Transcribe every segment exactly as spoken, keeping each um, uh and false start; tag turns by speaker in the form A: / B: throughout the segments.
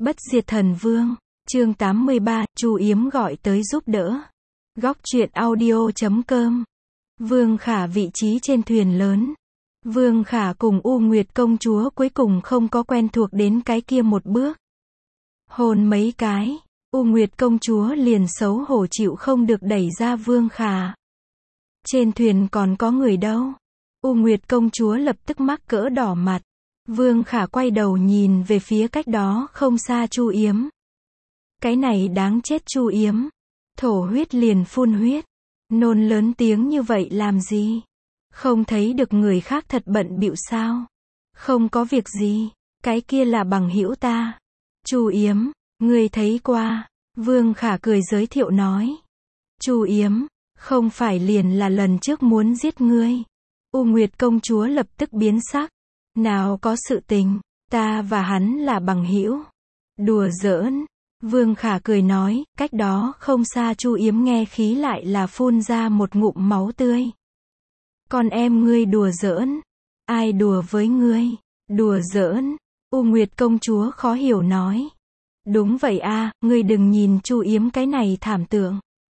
A: Bất diệt thần vương, chương tám mươi ba, Chu Yếm gọi tới giúp đỡ. Góc truyện audio chấm com. Vương Khả vị trí trên thuyền lớn. Vương Khả cùng U Nguyệt công chúa cuối cùng không có quen thuộc đến cái kia một bước. Hôn mấy cái, U Nguyệt công chúa liền xấu hổ chịu không được đẩy ra Vương Khả. Trên thuyền còn có người đâu. U Nguyệt công chúa lập tức mắc cỡ đỏ mặt. Vương Khả quay đầu nhìn về phía cách đó không xa Chu Yếm. Cái này đáng chết Chu Yếm. Thổ huyết liền phun huyết. Nôn lớn tiếng như vậy làm gì? Không thấy được người khác thật bận bịu sao? Không có việc gì. Cái kia là bằng hữu ta. Chu Yếm, ngươi thấy qua. Vương Khả cười giới thiệu nói. Chu Yếm, không phải liền là lần trước muốn giết ngươi. U Nguyệt công chúa lập tức biến sắc. Nào có sự tình, ta và hắn là bằng hữu. Đùa giỡn. Vương Khả cười nói, cách đó không xa Chu Yếm nghe khí lại là phun ra một ngụm máu tươi. Con em ngươi đùa giỡn. Ai đùa với ngươi? Đùa giỡn. U Nguyệt công chúa khó hiểu nói. Đúng vậy a, ngươi đừng nhìn Chu Yếm cái này thảm tượng.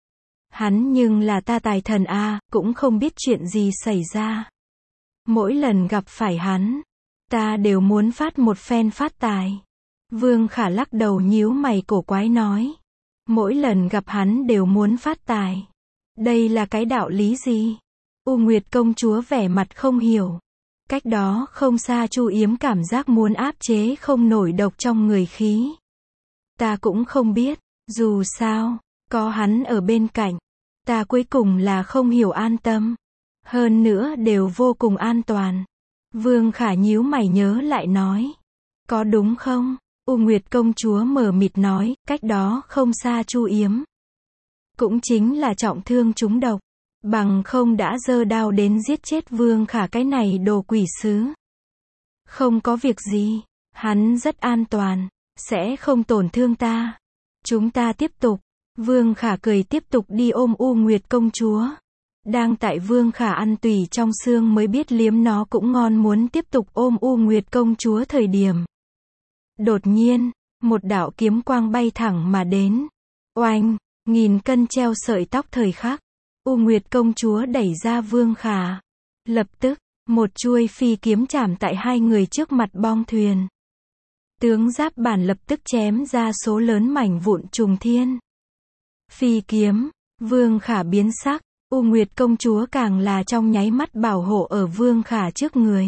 A: Hắn nhưng là ta tài thần a, cũng không biết chuyện gì xảy ra. Mỗi lần gặp phải hắn, ta đều muốn phát một phen phát tài. Vương Khả lắc đầu nhíu mày cổ quái nói. Mỗi lần gặp hắn đều muốn phát tài. Đây là cái đạo lý gì? U Nguyệt công chúa vẻ mặt không hiểu. Cách đó không xa Chu Yếm cảm giác muốn áp chế không nổi độc trong người khí. Ta cũng không biết, dù sao, có hắn ở bên cạnh. Ta cuối cùng là không hiểu an tâm. Hơn nữa đều vô cùng an toàn. Vương Khả nhíu mày nhớ lại nói. Có đúng không? U Nguyệt công chúa mờ mịt nói, cách đó không xa Chu Yếm. Cũng chính là trọng thương trúng độc. Bằng không đã giơ đao đến giết chết Vương Khả cái này đồ quỷ sứ. Không có việc gì. Hắn rất an toàn. Sẽ không tổn thương ta. Chúng ta tiếp tục. Vương Khả cười tiếp tục đi ôm U Nguyệt công chúa. Đang tại Vương Khả ăn tùy trong xương mới biết liếm nó cũng ngon muốn tiếp tục ôm U Nguyệt công chúa thời điểm. Đột nhiên, một đạo kiếm quang bay thẳng mà đến. Oanh, nghìn cân treo sợi tóc thời khắc. U Nguyệt công chúa đẩy ra Vương Khả. Lập tức, một chuôi phi kiếm chạm tại hai người trước mặt bong thuyền. Tướng giáp bản lập tức chém ra số lớn mảnh vụn trùng thiên. Phi kiếm, Vương Khả biến sắc. U Nguyệt công chúa càng là trong nháy mắt bảo hộ ở Vương Khả trước người.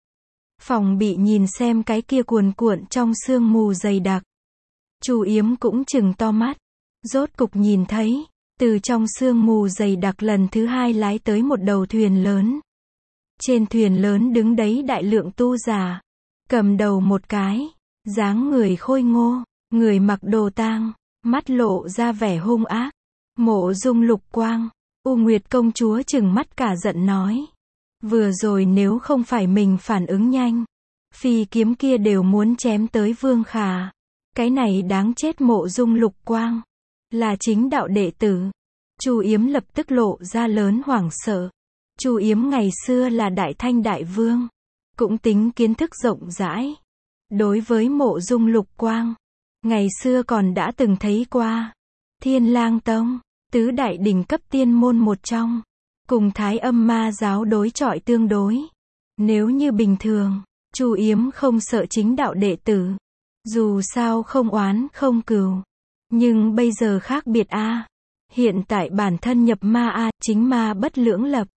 A: Phòng bị nhìn xem cái kia cuồn cuộn trong sương mù dày đặc. Chu Yếm cũng chừng to mắt. Rốt cục nhìn thấy, từ trong sương mù dày đặc lần thứ hai lái tới một đầu thuyền lớn. Trên thuyền lớn đứng đấy đại lượng tu giả. Cầm đầu một cái, dáng người khôi ngô, người mặc đồ tang, mắt lộ ra vẻ hung ác. Mộ Dung Lục Quang. U Nguyệt công chúa chừng mắt cả giận nói. Vừa rồi nếu không phải mình phản ứng nhanh, phi kiếm kia đều muốn chém tới Vương Khả. Cái này đáng chết Mộ Dung Lục Quang. Là chính đạo đệ tử. Chu Yếm lập tức lộ ra lớn hoảng sợ. Chu Yếm ngày xưa là đại thanh đại vương. Cũng tính kiến thức rộng rãi. Đối với Mộ Dung Lục Quang, ngày xưa còn đã từng thấy qua. Thiên Lang Tông, tứ đại đỉnh cấp tiên môn một trong. Cùng Thái Âm Ma giáo đối chọi tương đối. Nếu như bình thường, Chu Yếm không sợ chính đạo đệ tử. Dù sao không oán không cừu. Nhưng bây giờ khác biệt a. À. Hiện tại bản thân nhập ma a, à, chính ma bất lưỡng lập.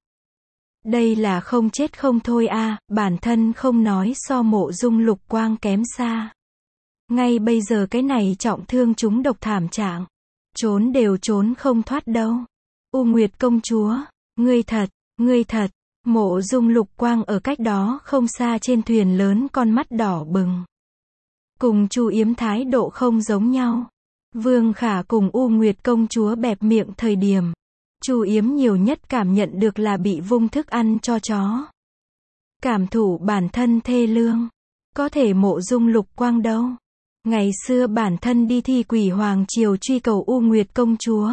A: Đây là không chết không thôi a, à, bản thân không nói so Mộ Dung Lục Quang kém xa. Ngay bây giờ cái này trọng thương chúng độc thảm trạng. Trốn đều trốn không thoát đâu. U Nguyệt công chúa, ngươi thật, ngươi thật. Mộ Dung Lục Quang ở cách đó không xa trên thuyền lớn con mắt đỏ bừng. Cùng Chu Yếm thái độ không giống nhau. Vương Khả cùng U Nguyệt công chúa bẹp miệng thời điểm. Chu Yếm nhiều nhất cảm nhận được là bị vung thức ăn cho chó. Cảm thụ bản thân thê lương. Có thể Mộ Dung Lục Quang đâu. Ngày xưa bản thân đi thi Quỷ Hoàng Triều truy cầu U Nguyệt công chúa.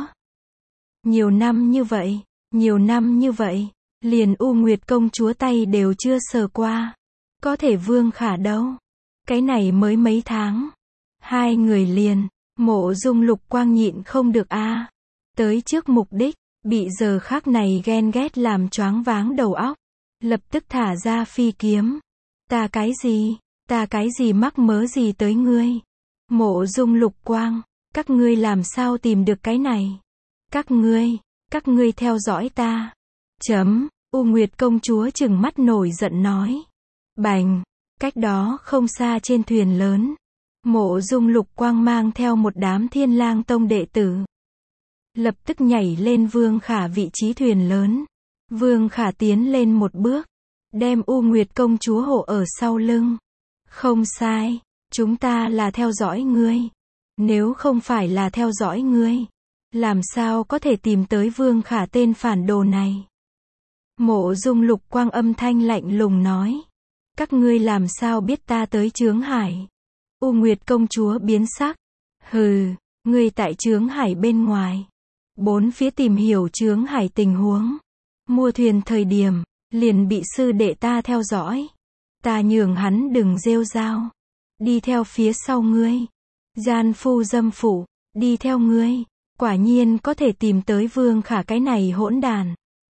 A: Nhiều năm như vậy, nhiều năm như vậy, liền U Nguyệt công chúa tay đều chưa sờ qua. Có thể Vương Khả đâu. Cái này mới mấy tháng. Hai người liền, Mộ Dung Lục Quang nhịn không được a, tới trước mục đích, bị giờ khắc này ghen ghét làm choáng váng đầu óc, lập tức thả ra phi kiếm. Ta cái gì, ta cái gì mắc mớ gì tới ngươi? Mộ Dung Lục Quang, các ngươi làm sao tìm được cái này? Các ngươi, các ngươi theo dõi ta. Chấm, U Nguyệt công chúa trừng mắt nổi giận nói. Bành, cách đó không xa trên thuyền lớn, Mộ Dung Lục Quang mang theo một đám Thiên Lang Tông đệ tử, lập tức nhảy lên Vương Khả vị trí thuyền lớn. Vương Khả tiến lên một bước, đem U Nguyệt công chúa hộ ở sau lưng. Không sai, chúng ta là theo dõi ngươi. Nếu không phải là theo dõi ngươi, làm sao có thể tìm tới Vương Khả tên phản đồ này? Mộ Dung Lục Quang âm thanh lạnh lùng nói. Các ngươi làm sao biết ta tới Chướng Hải? U Nguyệt công chúa biến sắc. Hừ, ngươi tại Chướng Hải bên ngoài, bốn phía tìm hiểu Chướng Hải tình huống. Mua thuyền thời điểm, liền bị sư đệ ta theo dõi. Ta nhường hắn đừng rêu rao. Đi theo phía sau ngươi. Gian phu dâm phụ, đi theo ngươi. Quả nhiên có thể tìm tới Vương Khả cái này hỗn đàn.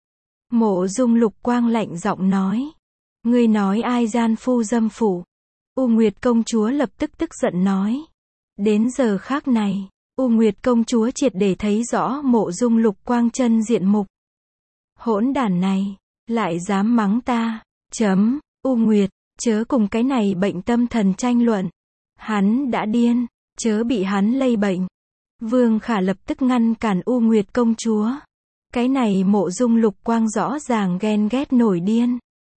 A: Mộ Dung Lục Quang lạnh giọng nói. Ngươi nói ai gian phu dâm phụ? U Nguyệt công chúa lập tức tức giận nói. Đến giờ khác này, U Nguyệt công chúa triệt để thấy rõ Mộ Dung Lục Quang chân diện mục. Hỗn đản này, lại dám mắng ta. Chấm, U Nguyệt, chớ cùng cái này bệnh tâm thần tranh luận. Hắn đã điên, chớ bị hắn lây bệnh. Vương Khả lập tức ngăn cản U Nguyệt công chúa. Cái này Mộ Dung Lục Quang rõ ràng ghen ghét nổi điên.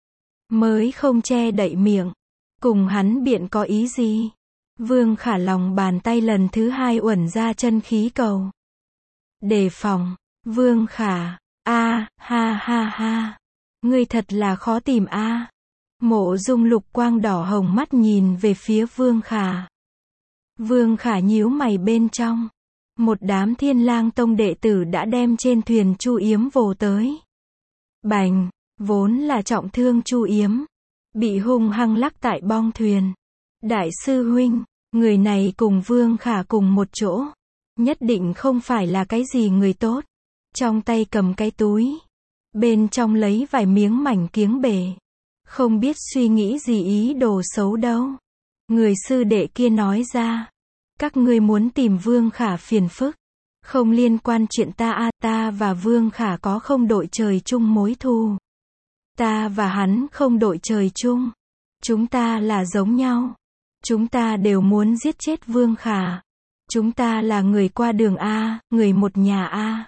A: Mới không che đậy miệng. Cùng hắn biện có ý gì? Vương Khả lòng bàn tay lần thứ hai uẩn ra chân khí cầu. Đề phòng, Vương Khả, a, ha ha ha. Ngươi thật là khó tìm a. Mộ Dung Lục Quang đỏ hồng mắt nhìn về phía Vương Khả. Vương Khả nhíu mày bên trong. Một đám Thiên Lang Tông đệ tử đã đem trên thuyền Chu Yếm vồ tới. Bành, vốn là trọng thương Chu Yếm, bị hung hăng lắc tại bong thuyền. Đại sư huynh, người này cùng Vương Khả cùng một chỗ, nhất định không phải là cái gì người tốt. Trong tay cầm cái túi, bên trong lấy vài miếng mảnh kiếng bể. Không biết suy nghĩ gì ý đồ xấu đâu. Người sư đệ kia nói ra. Các ngươi muốn tìm Vương Khả phiền phức. Không liên quan chuyện ta a, ta và Vương Khả có không đội trời chung mối thù. Ta và hắn không đội trời chung. Chúng ta là giống nhau. Chúng ta đều muốn giết chết Vương Khả. Chúng ta là người qua đường a, người một nhà a.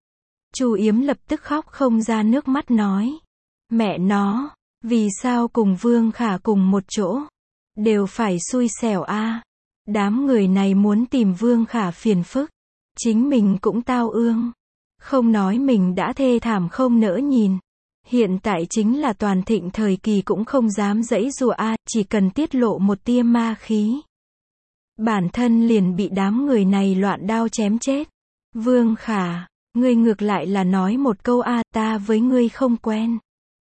A: Chu Yếm lập tức khóc không ra nước mắt nói. Mẹ nó, vì sao cùng Vương Khả cùng một chỗ? Đều phải xui xẻo a. Đám người này muốn tìm Vương Khả phiền phức. Chính mình cũng tao ương. Không nói mình đã thê thảm không nỡ nhìn. Hiện tại chính là toàn thịnh thời kỳ cũng không dám giãy giụa a, chỉ cần tiết lộ một tia ma khí. Bản thân liền bị đám người này loạn đao chém chết. Vương Khả, ngươi ngược lại là nói một câu a, ta với ngươi không quen.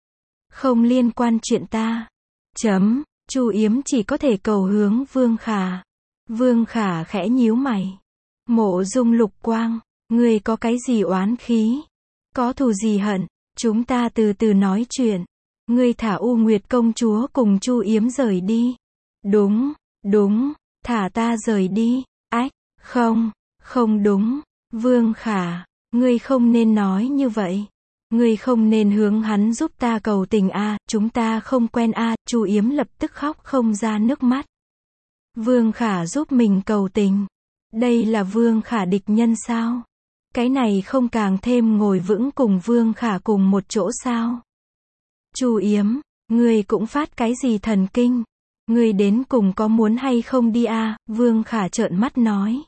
A: Không liên quan chuyện ta. Chấm, Chu Yếm chỉ có thể cầu hướng Vương Khả. Vương Khả khẽ nhíu mày. Mộ Dung Lục Quang, ngươi có cái gì oán khí? Có thù gì hận? Chúng ta từ từ nói chuyện. Ngươi thả U Nguyệt công chúa cùng Chu Yếm rời đi. Đúng, đúng, thả ta rời đi. Ách, không, không đúng. Vương Khả, ngươi không nên nói như vậy. Ngươi không nên hướng hắn giúp ta cầu tình a, chúng ta không quen a. Chu Yếm lập tức khóc không ra nước mắt. Vương Khả giúp mình cầu tình. Đây là Vương Khả địch nhân sao? Cái này không càng thêm ngồi vững cùng Vương Khả cùng một chỗ sao? Chu Yếm, ngươi cũng phát cái gì thần kinh? Ngươi đến cùng có muốn hay không đi a? Vương Khả trợn mắt nói.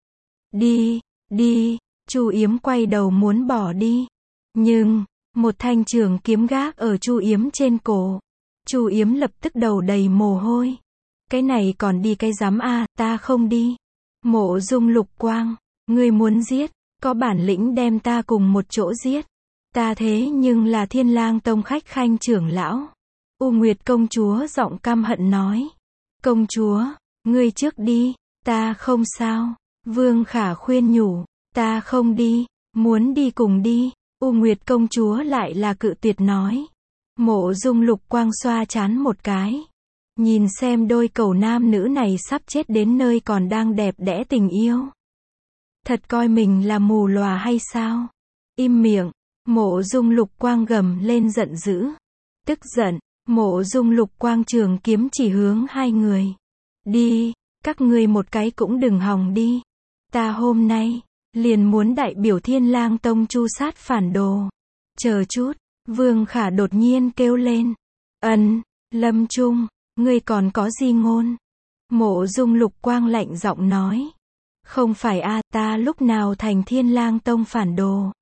A: Đi, đi. Chu Yếm quay đầu muốn bỏ đi. Nhưng, một thanh trường kiếm gác ở Chu Yếm trên cổ. Chu Yếm lập tức đầu đầy mồ hôi. Cái này còn đi cái dám a, ta không đi. Mộ Dung Lục Quang, ngươi muốn giết, có bản lĩnh đem ta cùng một chỗ giết. Ta thế nhưng là Thiên Lang Tông khách khanh trưởng lão. U Nguyệt công chúa giọng căm hận nói. Công chúa, ngươi trước đi, Ta không sao. Vương Khả khuyên nhủ. Ta không đi. Muốn đi cùng đi. U Nguyệt công chúa lại là cự tuyệt nói. Mộ Dung Lục Quang xoa trán một cái. Nhìn xem đôi cẩu nam nữ này sắp chết đến nơi còn đang đẹp đẽ tình yêu. Thật coi mình là mù lòa hay sao? Im miệng. Mộ Dung Lục Quang gầm lên giận dữ. Tức giận, Mộ Dung Lục Quang trường kiếm chỉ hướng hai người. Đi, các ngươi một cái cũng đừng hòng đi. Ta hôm nay, liền muốn đại biểu Thiên Lang Tông tru sát phản đồ. Chờ chút, Vương Khả đột nhiên kêu lên. Ân, Lâm Trung, ngươi còn có gì ngôn? Mộ Dung Lục Quang lạnh giọng nói. Không phải a, ta lúc nào thành Thiên Lang Tông phản đồ?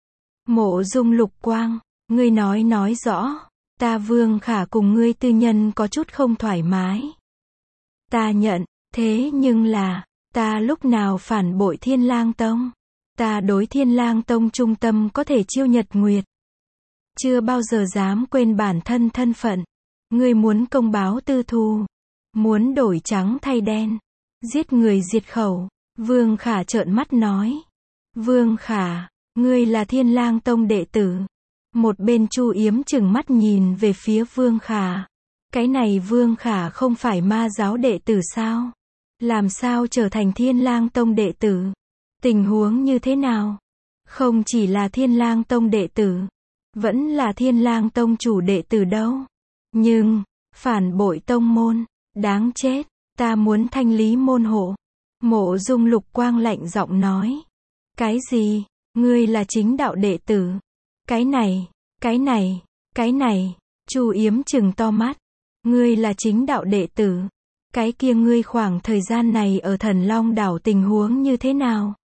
A: Mộ Dung Lục Quang, ngươi nói nói rõ. Ta Vương Khả cùng ngươi tư nhân có chút không thoải mái. Ta nhận, thế nhưng là, ta lúc nào phản bội Thiên Lang Tông? Ta đối Thiên Lang Tông trung tâm có thể chiêu nhật nguyệt. Chưa bao giờ dám quên bản thân thân phận. Ngươi muốn công báo tư thù. Muốn đổi trắng thay đen. Giết người diệt khẩu. Vương Khả trợn mắt nói. Vương Khả, ngươi là Thiên Lang Tông đệ tử. Một bên Chu Yếm chừng mắt nhìn về phía Vương Khả. Cái này Vương Khả không phải ma giáo đệ tử sao? Làm sao trở thành Thiên Lang Tông đệ tử? Tình huống như thế nào? Không chỉ là Thiên Lang Tông đệ tử, vẫn là Thiên Lang Tông chủ đệ tử đâu. Nhưng, phản bội tông môn, đáng chết, ta muốn thanh lý môn hộ. Mộ Dung Lục Quang lạnh giọng nói. Cái gì? Ngươi là chính đạo đệ tử? Cái này, cái này, cái này, Chu Yếm trừng to mắt. Ngươi là chính đạo đệ tử? Cái kia ngươi khoảng thời gian này ở Thần Long đảo tình huống như thế nào?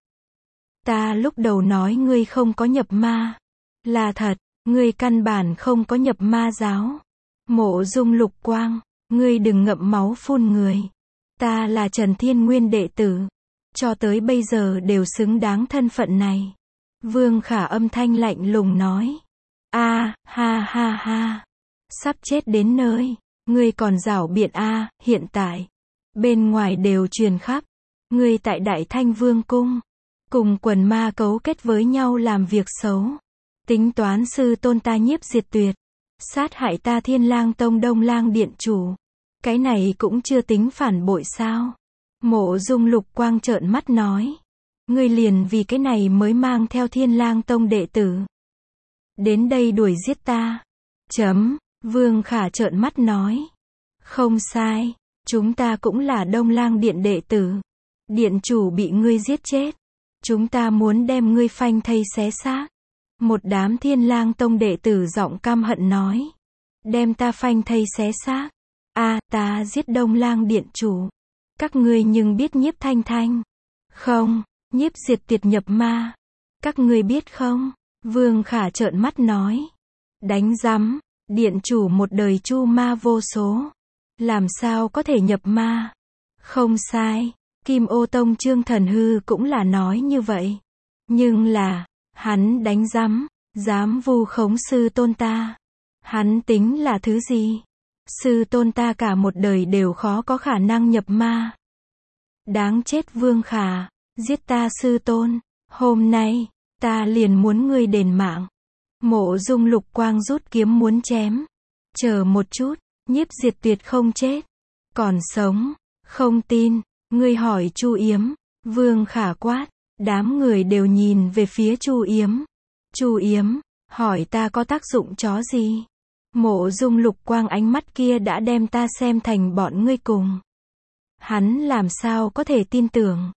A: Ta lúc đầu nói ngươi không có nhập ma. Là thật, ngươi căn bản không có nhập ma giáo. Mộ Dung Lục Quang, ngươi đừng ngậm máu phun người. Ta là Trần Thiên Nguyên đệ tử. Cho tới bây giờ đều xứng đáng thân phận này. Vương Khả âm thanh lạnh lùng nói. A, ha ha ha. Sắp chết đến nơi. Ngươi còn giảo biện a, hiện tại. Bên ngoài đều truyền khắp. Ngươi tại Đại Thanh Vương Cung. Cùng quần ma cấu kết với nhau làm việc xấu. Tính toán sư tôn ta Nhiếp Diệt Tuyệt. Sát hại ta Thiên Lang Tông Đông Lang Điện chủ. Cái này cũng chưa tính phản bội sao? Mộ Dung Lục Quang trợn mắt nói. Ngươi liền vì cái này mới mang theo Thiên Lang Tông đệ tử. Đến đây đuổi giết ta. Chấm, Vương Khả trợn mắt nói. Không sai, chúng ta cũng là Đông Lang Điện đệ tử. Điện chủ bị ngươi giết chết. Chúng ta muốn đem ngươi phanh thây xé xác. Một đám Thiên Lang Tông đệ tử giọng căm hận nói. Đem ta phanh thây xé xác. A, ta giết Đông Lang Điện chủ. Các ngươi nhưng biết Nhiếp Thanh Thanh? Không, Nhiếp Diệt Tuyệt nhập ma. Các ngươi biết không? Vương Khả trợn mắt nói. Đánh rắm, điện chủ một đời chu ma vô số. Làm sao có thể nhập ma? Không sai, Kim Ô Tông Trương Thần Hư cũng là nói như vậy. Nhưng là, hắn đánh rắm, dám vu khống sư tôn ta. Hắn tính là thứ gì? Sư tôn ta cả một đời đều khó có khả năng nhập ma. Đáng chết Vương Khả, giết ta sư tôn. Hôm nay, ta liền muốn ngươi đền mạng. Mộ Dung Lục Quang rút kiếm muốn chém. Chờ một chút, Nhiếp Diệt Tuyệt không chết. Còn sống, không tin, ngươi hỏi Chu Yếm. Vương Khả quát, đám người đều nhìn về phía Chu Yếm. Chu Yếm, hỏi ta có tác dụng chó gì? Mộ Dung Lục Quang ánh mắt kia đã đem ta xem thành bọn ngươi cùng. Hắn làm sao có thể tin tưởng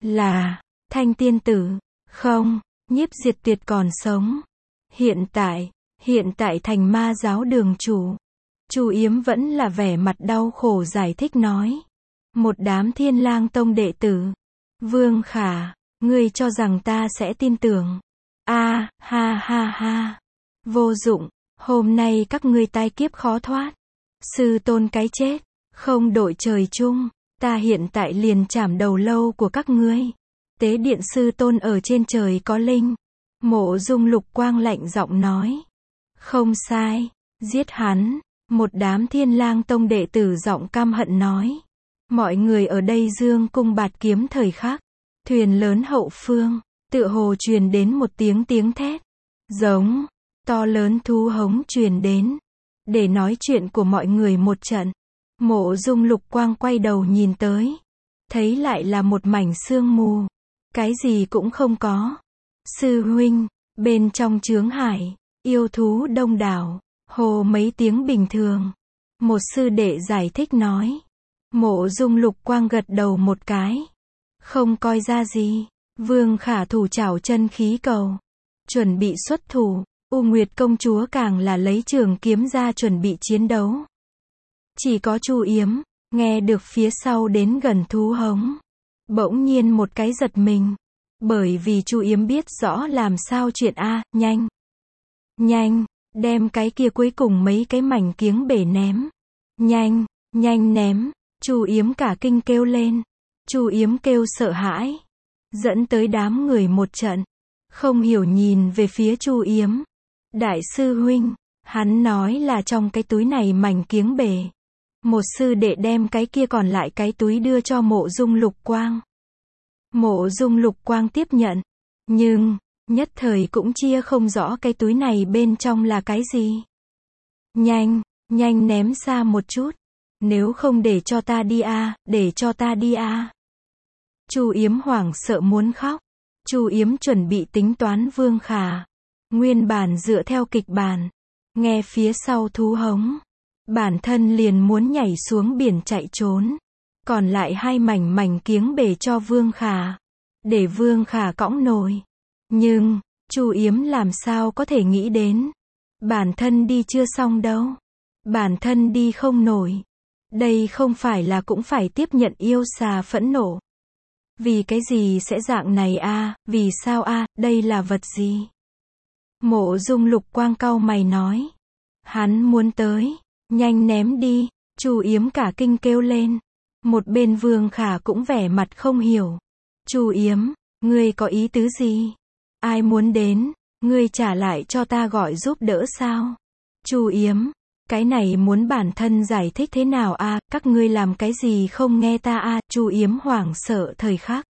A: là Thanh tiên tử? Không, Nhiếp Diệt Tuyệt còn sống. Hiện tại, hiện tại thành ma giáo đường chủ. Chu Yếm vẫn là vẻ mặt đau khổ giải thích nói. Một đám Thiên Lang Tông đệ tử. Vương Khả, ngươi cho rằng ta sẽ tin tưởng? A, ha ha ha. Vô dụng, hôm nay các ngươi tai kiếp khó thoát. Sư tôn cái chết, không đội trời chung, ta hiện tại liền chảm đầu lâu của các ngươi. Tế điện sư tôn ở trên trời có linh. Mộ Dung Lục Quang lạnh giọng nói. Không sai, giết hắn. Một đám Thiên Lang Tông đệ tử giọng căm hận nói. Mọi người ở đây dương cung bạt kiếm thời khắc. Thuyền lớn hậu phương, tựa hồ truyền đến một tiếng tiếng thét. Giống, to lớn thú hống truyền đến. Để nói chuyện của mọi người một trận. Mộ Dung Lục Quang quay đầu nhìn tới. Thấy lại là một mảnh sương mù. Cái gì cũng không có. Sư huynh, bên trong chướng hải, yêu thú đông đảo, hồ mấy tiếng bình thường. Một sư đệ giải thích nói. Mộ Dung Lục Quang gật đầu một cái. Không coi ra gì. Vương Khả thủ chảo chân khí cầu. Chuẩn bị xuất thủ. U Nguyệt công chúa càng là lấy trường kiếm ra chuẩn bị chiến đấu. Chỉ có Chu Yếm, nghe được phía sau đến gần thú hống. Bỗng nhiên một cái giật mình. Bởi vì Chu Yếm biết rõ làm sao chuyện a, nhanh. Nhanh, đem cái kia cuối cùng mấy cái mảnh kiếng bể ném. Nhanh, nhanh ném. Chu Yếm cả kinh kêu lên. Chu Yếm kêu sợ hãi. Dẫn tới đám người một trận. Không hiểu nhìn về phía Chu Yếm. Đại sư huynh, hắn nói là trong cái túi này mảnh kiếng bể. Một sư đệ đem cái kia còn lại cái túi đưa cho Mộ Dung Lục Quang. Mộ Dung Lục Quang tiếp nhận. Nhưng, nhất thời cũng chia không rõ cái túi này bên trong là cái gì. Nhanh, nhanh ném xa một chút. Nếu không để cho ta đi a, để cho ta đi a. Chu Yếm hoảng sợ muốn khóc. Chu Yếm chuẩn bị tính toán Vương Khả. Nguyên bản dựa theo kịch bản. Nghe phía sau thú hống. Bản thân liền muốn nhảy xuống biển chạy trốn. Còn lại hai mảnh mảnh kiếng bể cho Vương Khả. Để Vương Khả cõng nổi. Nhưng, Chu Yếm làm sao có thể nghĩ đến. Bản thân đi chưa xong đâu. Bản thân đi không nổi. Đây không phải là cũng phải tiếp nhận yêu xà phẫn nộ. Vì cái gì sẽ dạng này a, vì sao a, đây là vật gì? Mộ Dung Lục Quang cau mày nói. Hắn muốn tới, nhanh ném đi. Chu Yếm cả kinh kêu lên. Một bên Vương Khả cũng vẻ mặt không hiểu. Chu Yếm, ngươi có ý tứ gì? Ai muốn đến, ngươi trả lại cho ta gọi giúp đỡ sao? Chu Yếm, cái này muốn bản thân giải thích thế nào a, các ngươi làm cái gì không nghe ta a? Chu Yếm hoảng sợ thời khắc.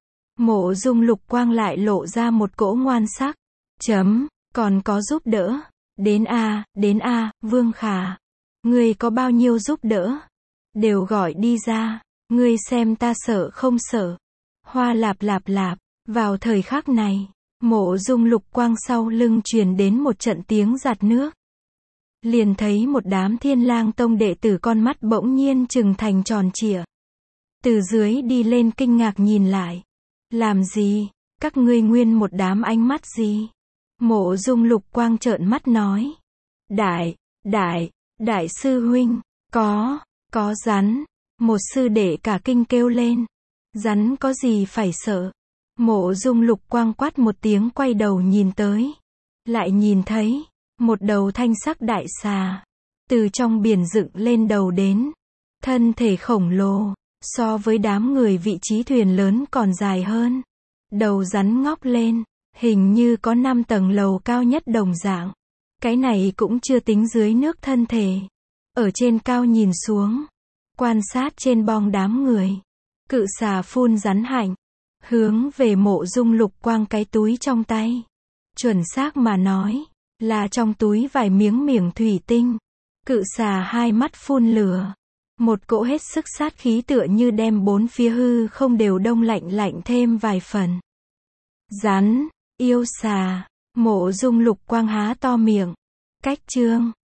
A: Mộ Dung Lục Quang lại lộ ra một cỗ ngoan sắc. Chấm, còn có giúp đỡ. Đến a, đến a, Vương Khả. Ngươi có bao nhiêu giúp đỡ? Đều gọi đi ra. Ngươi xem ta sợ không sợ. Hoa lạp lạp lạp. Vào thời khắc này, Mộ Dung Lục Quang sau lưng truyền đến một trận tiếng giạt nước. Liền thấy một đám Thiên Lang Tông đệ tử con mắt bỗng nhiên trừng thành tròn trịa. Từ dưới đi lên kinh ngạc nhìn lại. Làm gì? Các ngươi nguyên một đám ánh mắt gì? Mộ Dung Lục Quang trợn mắt nói. Đại, đại, đại sư huynh, có, có rắn. Một sư đệ cả kinh kêu lên. Rắn có gì phải sợ? Mộ Dung Lục Quang quát một tiếng quay đầu nhìn tới. Lại nhìn thấy, một đầu thanh sắc đại xà. Từ trong biển dựng lên đầu đến. Thân thể khổng lồ, so với đám người vị trí thuyền lớn còn dài hơn. Đầu rắn ngóc lên, hình như có năm tầng lầu cao nhất đồng dạng. Cái này cũng chưa tính dưới nước thân thể. Ở trên cao nhìn xuống, quan sát trên bong đám người. Cự xà phun rắn hạnh, hướng về Mộ Dung Lục Quang cái túi trong tay. Chuẩn xác mà nói, là trong túi vài miếng miệng thủy tinh. Cự xà hai mắt phun lửa. Một cỗ hết sức sát khí tựa như đem bốn phía hư không đều đông lạnh lạnh thêm vài phần. Rắn, yêu xà, Mộ Dung Lục Quang há to miệng. Cách chương